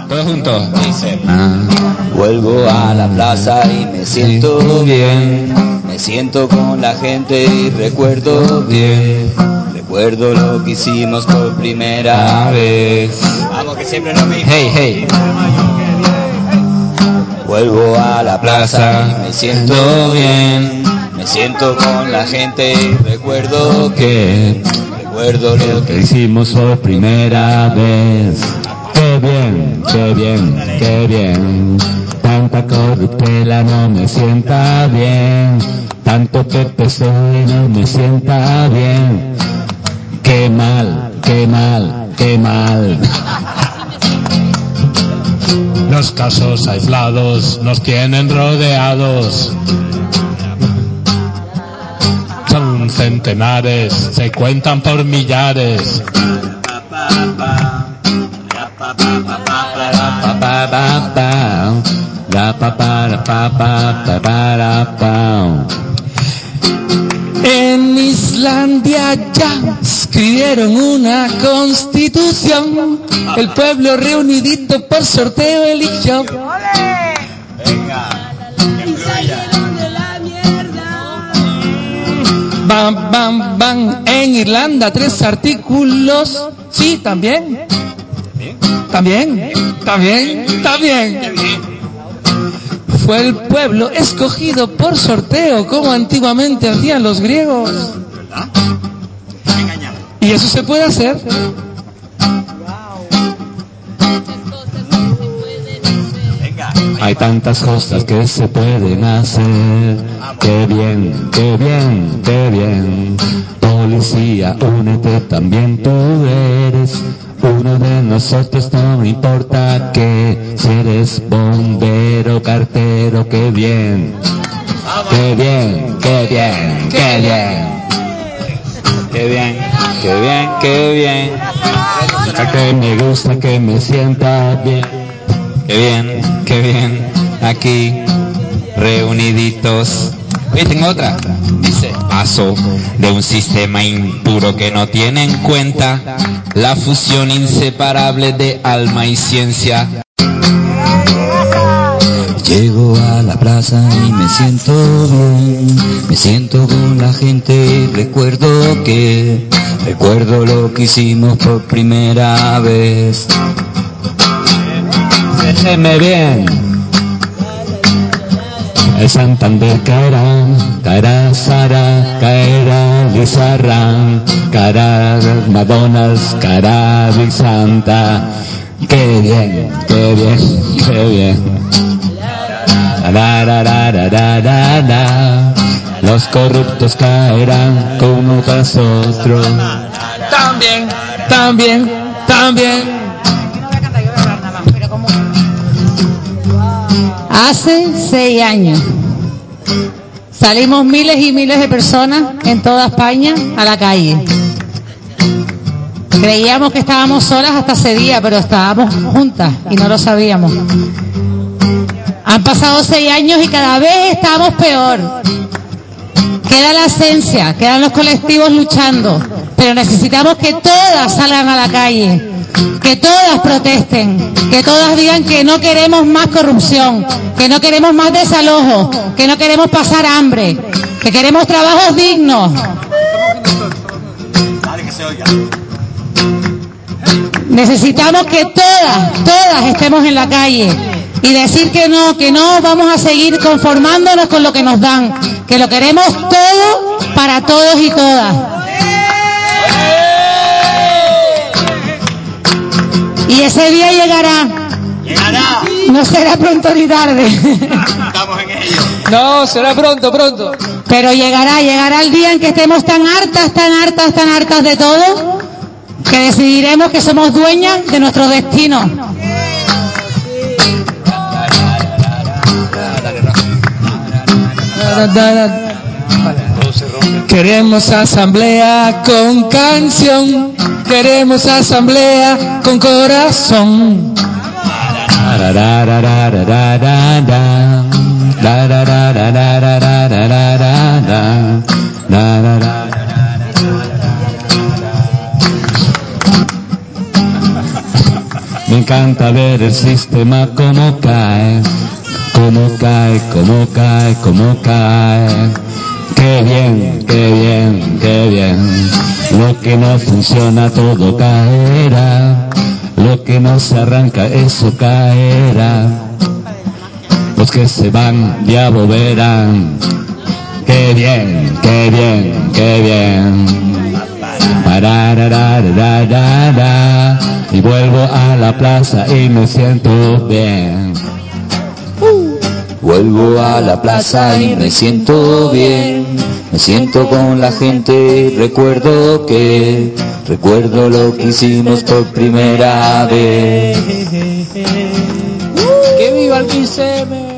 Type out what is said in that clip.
Todos juntos. Dice, vuelvo a la plaza y me siento bien. Me siento con la gente y recuerdo bien. Recuerdo lo que hicimos por primera vez. Vamos, que siempre lo mismo. Hey, hey. Vuelvo a la plaza y me siento bien. Me siento con la gente y recuerdo que recuerdo lo que hicimos por primera vez. Qué bien, qué bien, qué bien. Tanta corruptela no me sienta bien. Tanto que PSOE no me sienta bien. Qué mal, qué mal, qué mal. Los casos aislados nos tienen rodeados. Son centenares, se cuentan por millares. En Islandia ya escribieron una constitución. El pueblo reunidito por sorteo eligió. Bam, bam, bam. En Irlanda 3 artículos. Sí, también. También. Fue el pueblo escogido por sorteo, como antiguamente hacían los griegos. Y eso se puede hacer. Hay tantas cosas que se pueden hacer. Qué bien, qué bien, qué bien. Policía, únete también, tú eres uno de nosotros, no importa que si eres bombero, cartero, qué bien. Qué bien, qué bien, qué bien. Qué bien, qué bien, qué bien. Que me gusta, que me sienta bien. Qué bien, aquí reuniditos. Oye, tengo otra. Dice, paso de un sistema impuro que no tiene en cuenta la fusión inseparable de alma y ciencia. Llego a la plaza y me siento bien. Me siento con la gente y recuerdo lo que hicimos por primera vez. Déjeme bien. El Santander caerá Sara, caerá Lizarra, caerá McDonald's, caerá Big Santa. Qué bien, qué bien, qué bien. Los corruptos caerán como tras otro. También. Hace 6 años salimos miles y miles de personas en toda España a la calle. Creíamos que estábamos solas hasta ese día, pero estábamos juntas y no lo sabíamos. Han pasado 6 años y cada vez estamos peor. Queda la esencia, quedan los colectivos luchando, pero necesitamos que todas salgan a la calle, que todas protesten, que todas digan que no queremos más corrupción, que no queremos más desalojo, que no queremos pasar hambre, que queremos trabajos dignos. Necesitamos que todas estemos en la calle y decir que no vamos a seguir conformándonos con lo que nos dan, que lo queremos todo para todos y todas. Y ese día llegará. No será pronto ni tarde. Estamos en ello. No, será pronto. Pero llegará el día en que estemos tan hartas de todo, que decidiremos que somos dueñas de nuestro destino. Queremos asamblea con canción, queremos asamblea con corazón. Me encanta ver el sistema como cae, como cae, como cae, como cae. Qué bien, qué bien, qué bien. Lo que no funciona todo caerá. Lo que no se arranca eso caerá. Los que se van ya volverán. Qué bien, qué bien, qué bien. Parararararara. Y vuelvo a la plaza y me siento bien. Vuelvo a la plaza y me siento bien. Me siento con la gente y recuerdo lo que hicimos por primera vez. ¡Que viva el 15M!